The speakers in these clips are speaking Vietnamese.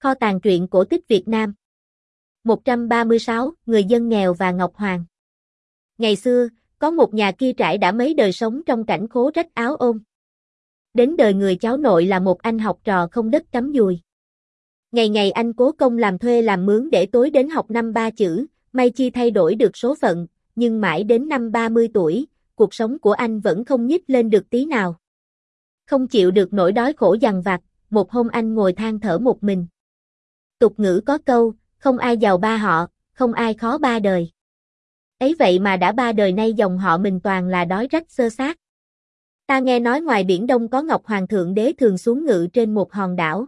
Kho tàng truyện cổ tích Việt Nam. 136, Người dân nghèo và Ngọc Hoàng. Ngày xưa, có một nhà kia trải đã mấy đời sống trong cảnh khố rách áo ôm. Đến đời người cháu nội là một anh học trò không đất cắm dùi. Ngày ngày anh cố công làm thuê làm mướn để tối đến học năm ba chữ, may chi thay đổi được số phận, nhưng mãi đến năm 30 tuổi, cuộc sống của anh vẫn không nhích lên được tí nào. Không chịu được nỗi đói khổ dằn vặt, một hôm anh ngồi than thở một mình. Tục ngữ có câu, không ai giàu ba họ, không ai khó ba đời. Ấy vậy mà đã ba đời nay dòng họ mình toàn là đói rách xơ xác. Ta nghe nói ngoài Biển Đông có Ngọc Hoàng Thượng Đế thường xuống ngự trên một hòn đảo.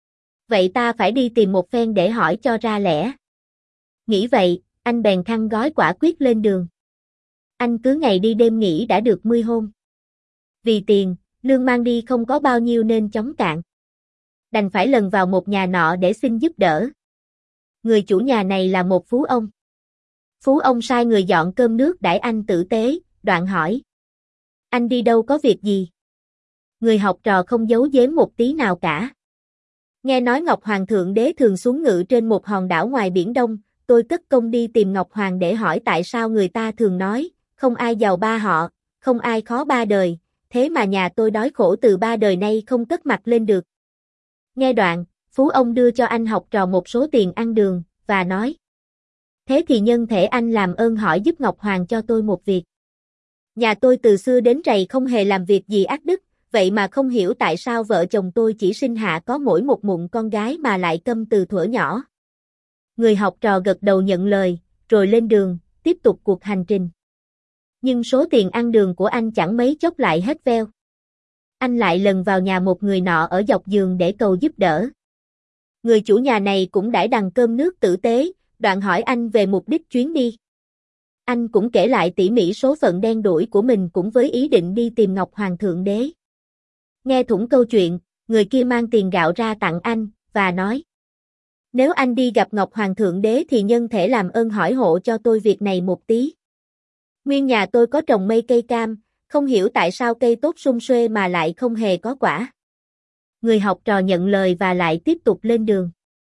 Vậy ta phải đi tìm một phen để hỏi cho ra lẽ. Nghĩ vậy, anh bèn khăn gói quả quyết lên đường. Anh cứ ngày đi đêm nghỉ đã được 10 hôm. Vì tiền, lương mang đi không có bao nhiêu nên chóng cạn. Đành phải lần vào một nhà nọ để xin giúp đỡ. Người chủ nhà này là một phú ông. Phú ông sai người dọn cơm nước đãi anh tử tế, đoạn hỏi. Anh đi đâu có việc gì? Người học trò không giấu giếm một tí nào cả. Nghe nói Ngọc Hoàng Thượng Đế thường xuống ngự trên một hòn đảo ngoài Biển Đông, tôi cất công đi tìm Ngọc Hoàng để hỏi tại sao người ta thường nói, không ai giàu ba họ, không ai khó ba đời, thế mà nhà tôi đói khổ từ ba đời nay không cất mặt lên được. Nghe đoạn, phú ông đưa cho anh học trò một số tiền ăn đường, và nói. Thế thì nhân thể anh làm ơn hỏi giúp Ngọc Hoàng cho tôi một việc. Nhà tôi từ xưa đến rày không hề làm việc gì ác đức, vậy mà không hiểu tại sao vợ chồng tôi chỉ sinh hạ có mỗi một mụn con gái mà lại câm từ thuở nhỏ. Người học trò gật đầu nhận lời, rồi lên đường, tiếp tục cuộc hành trình. Nhưng số tiền ăn đường của anh chẳng mấy chốc lại hết veo. Anh lại lần vào nhà một người nọ ở dọc giường để cầu giúp đỡ. Người chủ nhà này cũng đãi đằng cơm nước tử tế, đoạn hỏi anh về mục đích chuyến đi. Anh cũng kể lại tỉ mỉ số phận đen đủi của mình cũng với ý định đi tìm Ngọc Hoàng Thượng Đế. Nghe thủng câu chuyện, người kia mang tiền gạo ra tặng anh, và nói. Nếu anh đi gặp Ngọc Hoàng Thượng Đế thì nhân thể làm ơn hỏi hộ cho tôi việc này một tí. Nguyên nhà tôi có trồng mấy cây cam, không hiểu tại sao cây tốt sum xuê mà lại không hề có quả. Người học trò nhận lời và lại tiếp tục lên đường.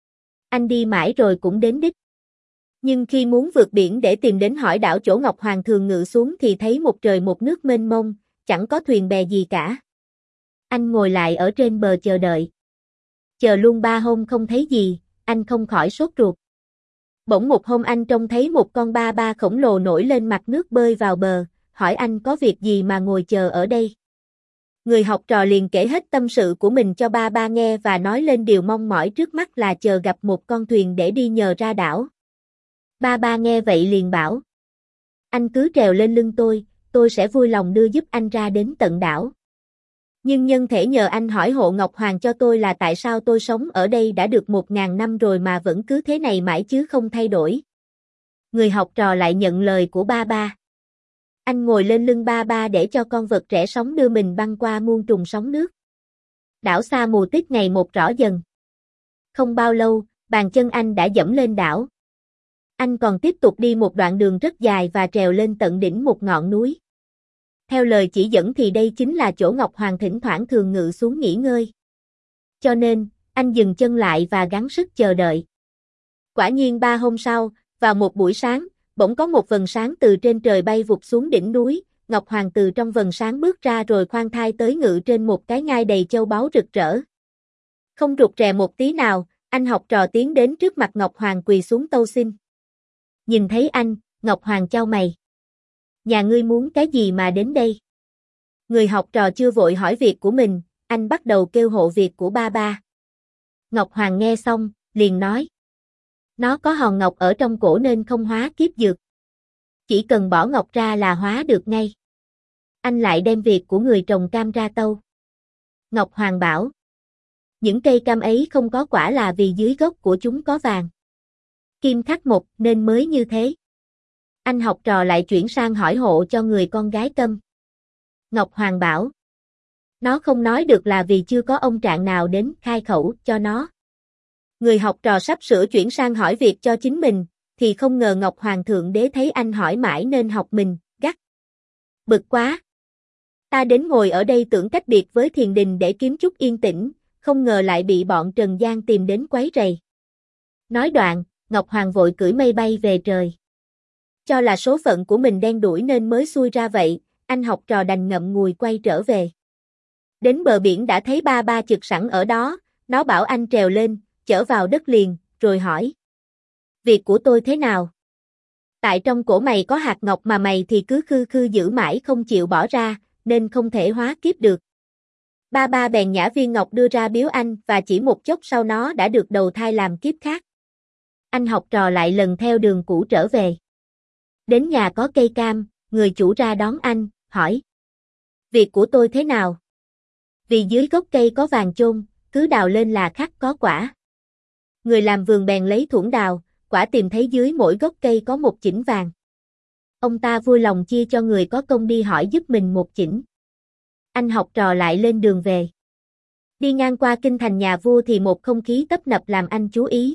Anh đi mãi rồi cũng đến đích. Nhưng khi muốn vượt biển để tìm đến hỏi đảo chỗ Ngọc Hoàng thường ngự xuống thì thấy một trời một nước mênh mông, chẳng có thuyền bè gì cả. Anh ngồi lại ở trên bờ chờ đợi. Chờ luôn 3 hôm không thấy gì, anh không khỏi sốt ruột. Bỗng một hôm anh trông thấy một con ba ba khổng lồ nổi lên mặt nước bơi vào bờ, hỏi anh có việc gì mà ngồi chờ ở đây. Người học trò liền kể hết tâm sự của mình cho ba ba nghe và nói lên điều mong mỏi trước mắt là chờ gặp một con thuyền để đi nhờ ra đảo. Ba ba nghe vậy liền bảo. Anh cứ trèo lên lưng tôi sẽ vui lòng đưa giúp anh ra đến tận đảo. Nhưng nhân thể nhờ anh hỏi hộ Ngọc Hoàng cho tôi là tại sao tôi sống ở đây đã được 1000 năm rồi mà vẫn cứ thế này mãi chứ không thay đổi. Người học trò lại nhận lời của ba ba. Anh ngồi lên lưng ba ba để cho con vật trẻ sóng đưa mình băng qua muôn trùng sóng nước. Đảo xa mù tít ngày một rõ dần. Không bao lâu, bàn chân anh đã dẫm lên đảo. Anh còn tiếp tục đi một đoạn đường rất dài và trèo lên tận đỉnh một ngọn núi. Theo lời chỉ dẫn thì đây chính là chỗ Ngọc Hoàng thỉnh thoảng thường ngự xuống nghỉ ngơi. Cho nên, anh dừng chân lại và gắng sức chờ đợi. Quả nhiên 3 hôm sau, vào một buổi sáng, bỗng có một vầng sáng từ trên trời bay vụt xuống đỉnh núi, Ngọc Hoàng từ trong vầng sáng bước ra rồi khoan thai tới ngự trên một cái ngai đầy châu báu rực rỡ. Không rụt rè một tí nào, anh học trò tiến đến trước mặt Ngọc Hoàng quỳ xuống tâu xin. Nhìn thấy anh, Ngọc Hoàng chau mày. Nhà ngươi muốn cái gì mà đến đây? Người học trò chưa vội hỏi việc của mình, anh bắt đầu kêu hộ việc của ba ba. Ngọc Hoàng nghe xong, liền nói. Nó có hòn ngọc ở trong cổ nên không hóa kiếp dược. Chỉ cần bỏ ngọc ra là hóa được ngay. Anh lại đem việc của người trồng cam ra tâu. Ngọc Hoàng bảo. Những cây cam ấy không có quả là vì dưới gốc của chúng có vàng. Kim khắc mộc nên mới như thế. Anh học trò lại chuyển sang hỏi hộ cho người con gái Câm. Ngọc Hoàng bảo. Nó không nói được là vì chưa có ông trạng nào đến khai khẩu cho nó. Người học trò sắp sửa chuyển sang hỏi việc cho chính mình, thì không ngờ Ngọc Hoàng Thượng Đế thấy anh hỏi mãi nên học mình, gắt. Bực quá. Ta đến ngồi ở đây tưởng cách biệt với thiền đình để kiếm chút yên tĩnh, không ngờ lại bị bọn Trần Gian tìm đến quấy rầy. Nói đoạn, Ngọc Hoàng vội cưỡi mây bay về trời. Cho là số phận của mình đen đủi nên mới xui ra vậy, anh học trò đành ngậm ngùi quay trở về. Đến bờ biển đã thấy ba ba chực sẵn ở đó, nó bảo anh trèo lên, chở vào đất liền, rồi hỏi. Việc của tôi thế nào? Tại trong cổ mày có hạt ngọc mà mày thì cứ khư khư giữ mãi không chịu bỏ ra, nên không thể hóa kiếp được. Ba ba bèn nhả viên ngọc đưa ra biếu anh và chỉ một chốc sau nó đã được đầu thai làm kiếp khác. Anh học trò lại lần theo đường cũ trở về. Đến nhà có cây cam, người chủ ra đón anh, hỏi. Việc của tôi thế nào? Vì dưới gốc cây có vàng chôn, cứ đào lên là khắc có quả. Người làm vườn bèn lấy thuẫn đào, quả tìm thấy dưới mỗi gốc cây có một chỉnh vàng. Ông ta vui lòng chia cho người có công đi hỏi giúp mình một chỉnh. Anh học trò lại lên đường về. Đi ngang qua kinh thành nhà vua thì một không khí tấp nập làm anh chú ý.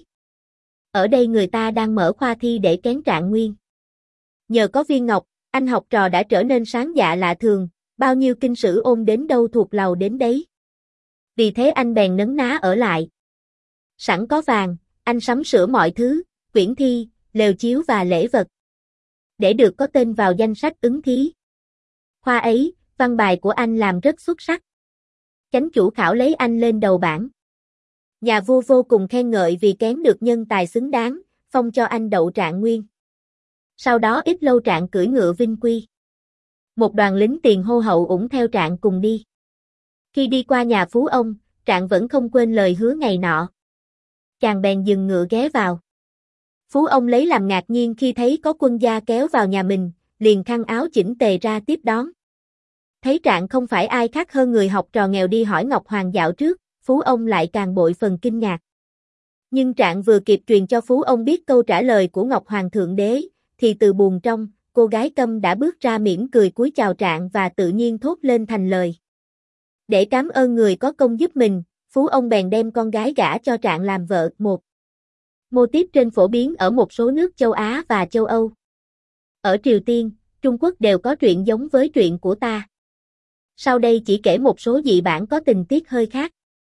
Ở đây người ta đang mở khoa thi để kén Trạng Nguyên. Nhờ có viên ngọc, anh học trò đã trở nên sáng dạ lạ thường, bao nhiêu kinh sử ôn đến đâu thuộc lầu đến đấy. Vì thế anh bèn nấn ná ở lại. Sẵn có vàng, anh sắm sửa mọi thứ, quyển thi, lều chiếu và lễ vật, để được có tên vào danh sách ứng thí. Khoa ấy, văn bài của anh làm rất xuất sắc. Chánh chủ khảo lấy anh lên đầu bảng. Nhà vua vô cùng khen ngợi vì kén được nhân tài xứng đáng, phong cho anh đậu Trạng Nguyên. Sau đó ít lâu Trạng cưỡi ngựa vinh quy. Một đoàn lính tiền hô hậu ủng theo Trạng cùng đi. Khi đi qua nhà phú ông, Trạng vẫn không quên lời hứa ngày nọ. Chàng bèn dừng ngựa ghé vào. Phú ông lấy làm ngạc nhiên khi thấy có quân gia kéo vào nhà mình, liền khăn áo chỉnh tề ra tiếp đón. Thấy Trạng không phải ai khác hơn người học trò nghèo đi hỏi Ngọc Hoàng dạo trước, Phú ông lại càng bội phần kinh ngạc. Nhưng Trạng vừa kịp truyền cho Phú ông biết câu trả lời của Ngọc Hoàng thượng đế, thì từ buồng trong, cô gái Câm đã bước ra mỉm cười cúi chào Trạng và tự nhiên thốt lên thành lời. Để cảm ơn người có công giúp mình, Phú ông bèn đem con gái gả cho Trạng làm vợ. Một mô típ trên phổ biến ở một số nước châu Á và châu Âu. Ở Triều Tiên, Trung Quốc đều có truyện giống với truyện của ta. Sau đây chỉ kể một số dị bản có tình tiết hơi khác.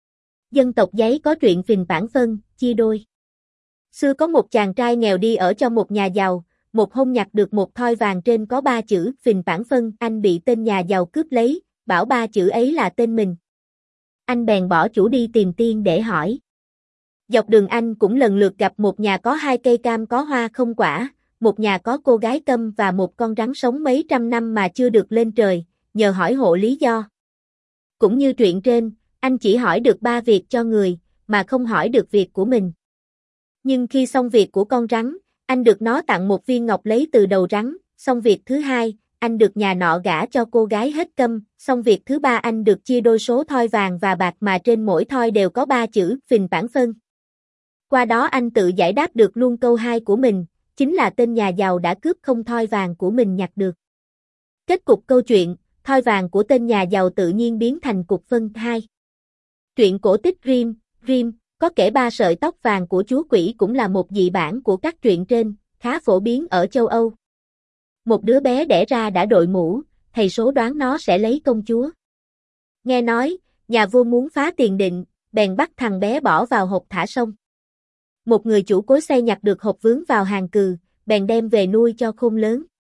Dân tộc Giấy có truyện Phìn Bản Phân, chia đôi. Xưa có một chàng trai nghèo đi ở cho một nhà giàu, một hôm nhặt được một thoi vàng trên có 3 chữ Phìn Bản Phân, anh bị tên nhà giàu cướp lấy, bảo 3 chữ ấy là tên mình. Anh bèn bỏ chủ đi tìm tiên để hỏi. Dọc đường anh cũng lần lượt gặp một nhà có 2 cây cam có hoa không quả, một nhà có cô gái câm và một con rắn sống mấy trăm năm mà chưa được lên trời, nhờ hỏi hộ lý do. Cũng như truyện trên, anh chỉ hỏi được 3 việc cho người, mà không hỏi được việc của mình. Nhưng khi xong việc của con rắn, anh được nó tặng một viên ngọc lấy từ đầu rắn, xong việc thứ hai, anh được nhà nọ gả cho cô gái hết câm, xong việc thứ ba anh được chia đôi số thoi vàng và bạc mà trên mỗi thoi đều có 3 chữ Phìn Bản Phân. Qua đó anh tự giải đáp được luôn câu 2 của mình, chính là tên nhà giàu đã cướp không thoi vàng của mình nhặt được. Kết cục câu chuyện, thoi vàng của tên nhà giàu tự nhiên biến thành cục phân 2. Truyện cổ tích Grimm có kể 3 sợi tóc vàng của chúa quỷ cũng là một dị bản của các truyện trên, khá phổ biến ở châu Âu. Một đứa bé đẻ ra đã đội mũ, thầy số đoán nó sẽ lấy công chúa. Nghe nói, nhà vua muốn phá tiền định, bèn bắt thằng bé bỏ vào hộp thả sông. Một người chủ cối xay nhặt được hộp vướng vào hàng cừ, bèn đem về nuôi cho khôn lớn.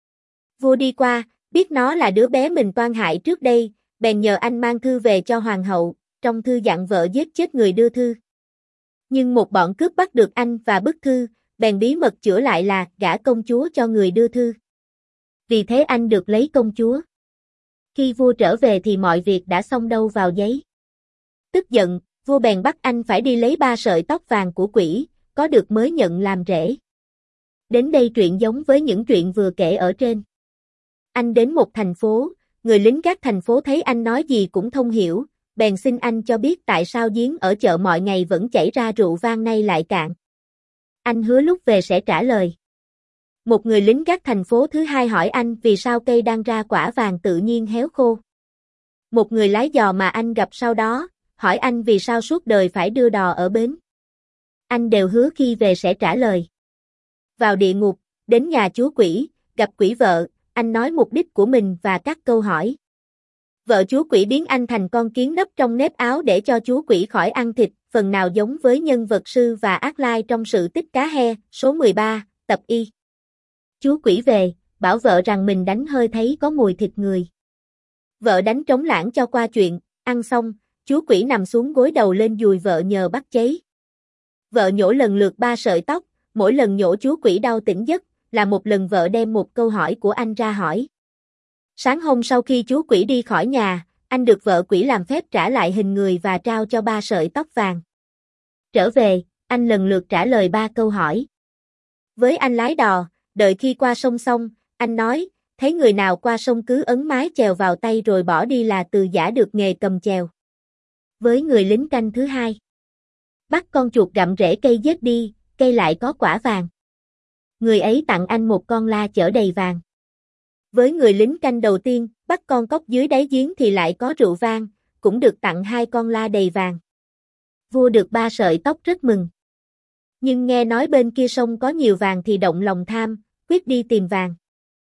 Vua đi qua, biết nó là đứa bé mình toan hại trước đây, bèn nhờ anh mang thư về cho hoàng hậu, trong thư dặn vợ giết chết người đưa thư. Nhưng một bọn cướp bắt được anh và bức thư, bèn bí mật chữa lại là gả công chúa cho người đưa thư. Vì thế anh được lấy công chúa. Khi vua trở về thì mọi việc đã xong đâu vào giấy. Tức giận, vua bèn bắt anh phải đi lấy 3 sợi tóc vàng của quỷ, có được mới nhận làm rể. Đến đây truyện giống với những chuyện vừa kể ở trên. Anh đến một thành phố, người lính gác thành phố thấy anh nói gì cũng thông hiểu, bèn xin anh cho biết tại sao giếng ở chợ mọi ngày vẫn chảy ra rượu vang nay lại cạn. Anh hứa lúc về sẽ trả lời. Một người lính gác thành phố thứ hai hỏi anh vì sao cây đang ra quả vàng tự nhiên héo khô. Một người lái giò mà anh gặp sau đó, hỏi anh vì sao suốt đời phải đưa đò ở bến. Anh đều hứa khi về sẽ trả lời. Vào địa ngục, đến nhà chúa quỷ, gặp quỷ vợ, anh nói mục đích của mình và các câu hỏi. Vợ chú quỷ biến anh thành con kiến nấp trong nếp áo để cho chú quỷ khỏi ăn thịt, phần nào giống với nhân vật Sư và Ác Lai trong sự tích cá he, số 13, tập Y. Chú quỷ về, bảo vợ rằng mình đánh hơi thấy có mùi thịt người. Vợ đánh trống lãng cho qua chuyện, ăn xong, chú quỷ nằm xuống gối đầu lên dùi vợ nhờ bắt cháy. Vợ nhổ lần lượt 3 sợi tóc, mỗi lần nhổ chú quỷ đau tỉnh giấc, là một lần vợ đem một câu hỏi của anh ra hỏi. Sáng hôm sau khi chú quỷ đi khỏi nhà, anh được vợ quỷ làm phép trả lại hình người và trao cho 3 sợi tóc vàng. Trở về, anh lần lượt trả lời 3 câu hỏi. Với anh lái đò, đợi khi qua sông xong, anh nói, thấy người nào qua sông cứ ấn mái chèo vào tay rồi bỏ đi là từ giả được nghề cầm chèo. Với người lính canh thứ hai, bắt con chuột gặm rễ cây giết đi, cây lại có quả vàng. Người ấy tặng anh một con la chở đầy vàng. Với người lính canh đầu tiên, bắt con cóc dưới đáy giếng thì lại có rượu vang, cũng được tặng 2 con la đầy vàng. Vua được 3 sợi tóc rất mừng. Nhưng nghe nói bên kia sông có nhiều vàng thì động lòng tham, quyết đi tìm vàng.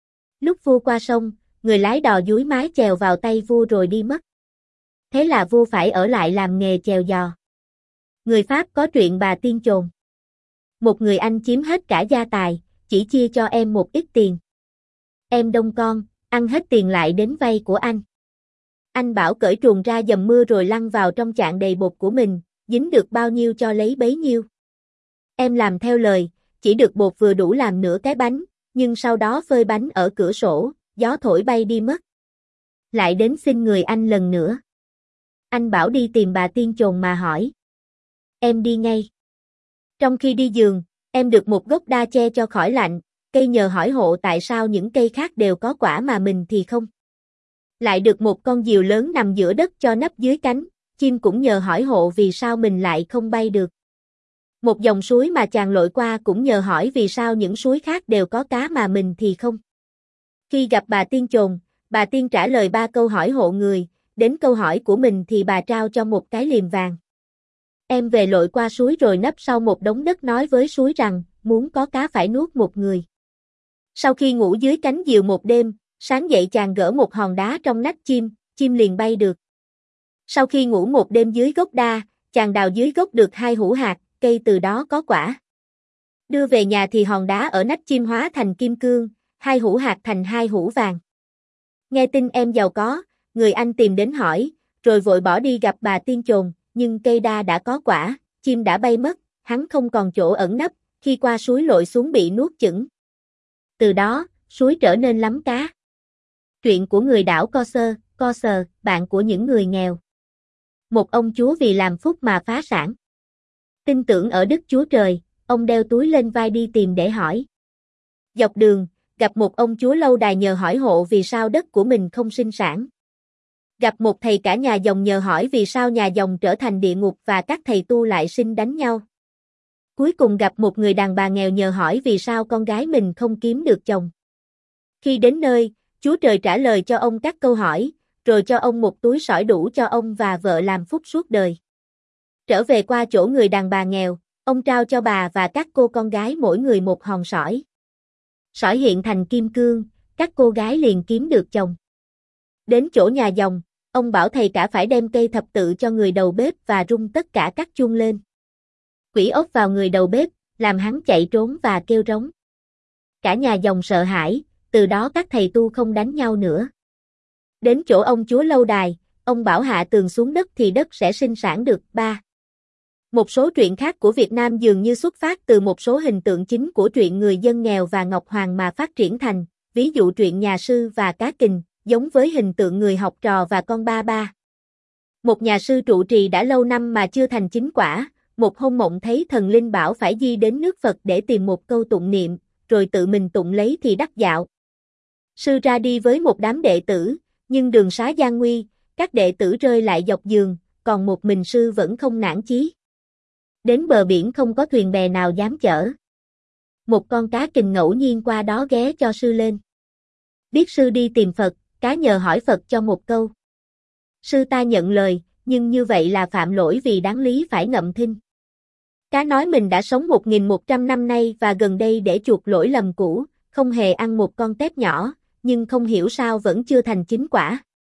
Lúc vua qua sông, người lái đò dúi mái chèo vào tay vua rồi đi mất. Thế là vua phải ở lại làm nghề chèo giò. Người Pháp có chuyện bà tiên chồn. Một người anh chiếm hết cả gia tài, chỉ chia cho em một ít tiền. Em đông con, ăn hết tiền lại đến vay của anh. Anh bảo cởi truồng ra dầm mưa rồi lăn vào trong chạn đầy bột của mình, dính được bao nhiêu cho lấy bấy nhiêu. Em làm theo lời, chỉ được bột vừa đủ làm nửa cái bánh, nhưng sau đó phơi bánh ở cửa sổ, gió thổi bay đi mất. Lại đến xin người anh lần nữa. Anh bảo đi tìm bà tiên chồn mà hỏi. Em đi ngay. Trong khi đi giường, em được một gốc đa che cho khỏi lạnh, cây nhờ hỏi hộ tại sao những cây khác đều có quả mà mình thì không. Lại được một con diều lớn nằm giữa đất cho nấp dưới cánh, chim cũng nhờ hỏi hộ vì sao mình lại không bay được. Một dòng suối mà chàng lội qua cũng nhờ hỏi vì sao những suối khác đều có cá mà mình thì không. Khi gặp bà tiên chồn, bà tiên trả lời 3 câu hỏi hộ người, đến câu hỏi của mình thì bà trao cho một cái liềm vàng. Em về lội qua suối rồi nấp sau một đống đất nói với suối rằng, muốn có cá phải nuốt một người. Sau khi ngủ dưới cánh diều một đêm, sáng dậy chàng gỡ một hòn đá trong nách chim liền bay được. Sau khi ngủ một đêm dưới gốc đa, chàng đào dưới gốc được 2 hũ hạt, cây từ đó có quả. Đưa về nhà thì hòn đá ở nách chim hóa thành kim cương, 2 hũ hạt thành 2 hũ vàng. Nghe tin em giàu có, người anh tìm đến hỏi, rồi vội bỏ đi gặp bà tiên chồn, nhưng cây đa đã có quả, chim đã bay mất, hắn không còn chỗ ẩn nấp, khi qua suối lội xuống bị nuốt chửng. Từ đó, suối trở nên lắm cá. Chuyện của người đảo Co Sờ, bạn của những người nghèo. Một ông chúa vì làm phúc mà phá sản. Tin tưởng ở Đức Chúa Trời, ông đeo túi lên vai đi tìm để hỏi. Dọc đường, gặp một ông chúa lâu đài nhờ hỏi hộ vì sao đất của mình không sinh sản. Gặp một thầy cả nhà dòng nhờ hỏi vì sao nhà dòng trở thành địa ngục và các thầy tu lại sinh đánh nhau. Cuối cùng gặp một người đàn bà nghèo nhờ hỏi vì sao con gái mình không kiếm được chồng. Khi đến nơi, Chúa Trời trả lời cho ông các câu hỏi, rồi cho ông một túi sỏi đủ cho ông và vợ làm phúc suốt đời. Trở về qua chỗ người đàn bà nghèo, ông trao cho bà và các cô con gái mỗi người một hòn sỏi. Sỏi hiện thành kim cương, các cô gái liền kiếm được chồng. Đến chỗ nhà dòng, ông bảo thầy cả phải đem cây thập tự cho người đầu bếp và rung tất cả các chuông lên. Quỷ ốc vào người đầu bếp, làm hắn chạy trốn và kêu rống. Cả nhà dòng sợ hãi, từ đó các thầy tu không đánh nhau nữa. Đến chỗ ông chúa lâu đài, ông bảo hạ tường xuống đất thì đất sẽ sinh sản được 3. Một số truyện khác của Việt Nam dường như xuất phát từ một số hình tượng chính của truyện người dân nghèo và Ngọc Hoàng mà phát triển thành, ví dụ truyện nhà sư và cá kình, giống với hình tượng người học trò và con ba ba. Một nhà sư trụ trì đã lâu năm mà chưa thành chính quả, một hôm mộng thấy thần linh bảo phải di đến nước Phật để tìm một câu tụng niệm, rồi tự mình tụng lấy thì đắc đạo. Sư ra đi với một đám đệ tử, nhưng đường xá gian nguy, các đệ tử rơi lại dọc giường, còn một mình sư vẫn không nản chí. Đến bờ biển không có thuyền bè nào dám chở. Một con cá kình ngẫu nhiên qua đó ghé cho sư lên. Biết sư đi tìm Phật, cá nhờ hỏi Phật cho một câu. Sư ta nhận lời, nhưng như vậy là phạm lỗi vì đáng lý phải ngậm thinh. Cá nói mình đã sống 1.100 năm nay và gần đây để chuộc lỗi lầm cũ, không hề ăn một con tép nhỏ, nhưng không hiểu sao vẫn chưa thành chính quả.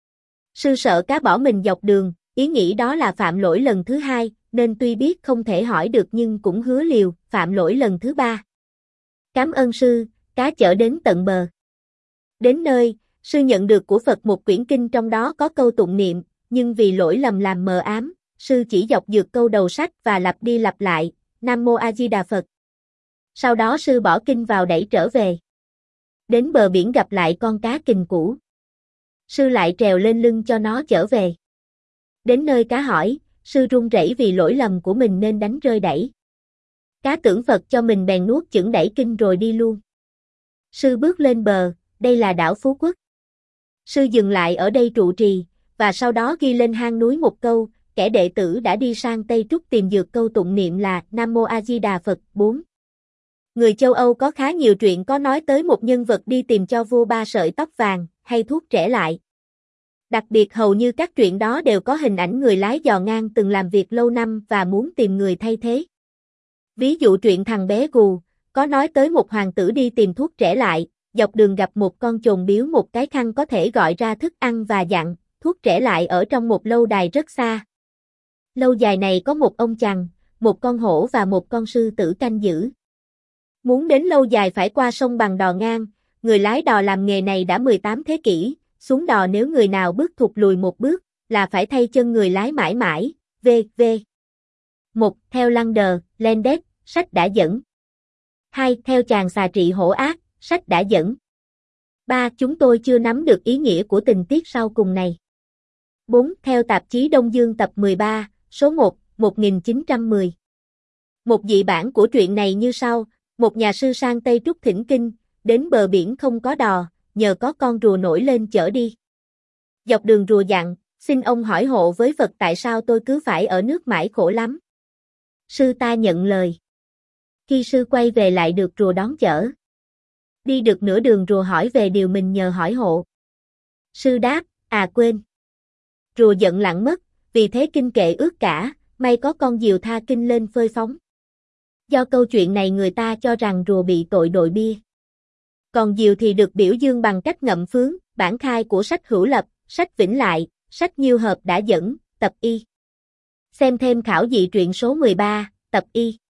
Sư sợ cá bỏ mình dọc đường, ý nghĩ đó là phạm lỗi lần thứ hai, nên tuy biết không thể hỏi được nhưng cũng hứa liều, phạm lỗi lần thứ ba. Cảm ơn sư, cá chở đến tận bờ. Đến nơi, sư nhận được của Phật một quyển kinh trong đó có câu tụng niệm, nhưng vì lỗi lầm làm mờ ám, sư chỉ dọc dược câu đầu sách và lặp đi lặp lại, Nam Mô A Di Đà Phật. Sau đó sư bỏ kinh vào đẩy trở về. Đến bờ biển gặp lại con cá kình cũ. Sư lại trèo lên lưng cho nó chở về. Đến nơi cá hỏi, sư run rẩy vì lỗi lầm của mình nên đánh rơi đẩy. Cá tưởng Phật cho mình bèn nuốt chửng đẩy kinh rồi đi luôn. Sư bước lên bờ, đây là đảo Phú Quốc. Sư dừng lại ở đây trụ trì, và sau đó ghi lên hang núi một câu, kẻ đệ tử đã đi sang Tây Trúc tìm dược câu tụng niệm là Nam Mô A Di Đà Phật 4. Người châu Âu có khá nhiều truyện có nói tới một nhân vật đi tìm cho vua 3 sợi tóc vàng, hay thuốc trẻ lại. Đặc biệt hầu như các truyện đó đều có hình ảnh người lái giò ngang từng làm việc lâu năm và muốn tìm người thay thế. Ví dụ truyện Thằng Bé Gù, có nói tới một hoàng tử đi tìm thuốc trẻ lại, dọc đường gặp một con chồn biếu một cái khăn có thể gọi ra thức ăn và dặn, thuốc trẻ lại ở trong một lâu đài rất xa. Lâu đài này có một ông chằn, một con hổ và một con sư tử canh giữ. Muốn đến lâu đài phải qua sông bằng đò ngang, người lái đò làm nghề này đã 18 thế kỷ, xuống đò nếu người nào bước thụt lùi một bước, là phải thay chân người lái mãi mãi, v.v. 1. Theo Lander, Landet, sách đã dẫn. 2. Theo chàng xà trị hổ ác, sách đã dẫn. 3. Chúng tôi chưa nắm được ý nghĩa của tình tiết sau cùng này. 4. Theo tạp chí Đông Dương tập 13, số 1, 1910. Một dị bản của truyện này như sau, một nhà sư sang Tây Trúc thỉnh kinh, đến bờ biển không có đò, nhờ có con rùa nổi lên chở đi. Dọc đường rùa dặn, xin ông hỏi hộ với Phật tại sao tôi cứ phải ở nước mãi khổ lắm. Sư ta nhận lời. Khi sư quay về lại được rùa đón chở. Đi được nửa đường rùa hỏi về điều mình nhờ hỏi hộ. Sư đáp, quên. Rùa giận lặng mất, vì thế kinh kệ ướt cả, may có con diều tha kinh lên phơi phóng. Do câu chuyện này người ta cho rằng rùa bị tội đội bia. Còn diều thì được biểu dương bằng cách ngậm phướng, bản khai của sách Hữu Lập, sách Vĩnh Lại, sách Nhiêu Hợp đã dẫn, tập Y. Xem thêm khảo dị truyện số 13, tập Y.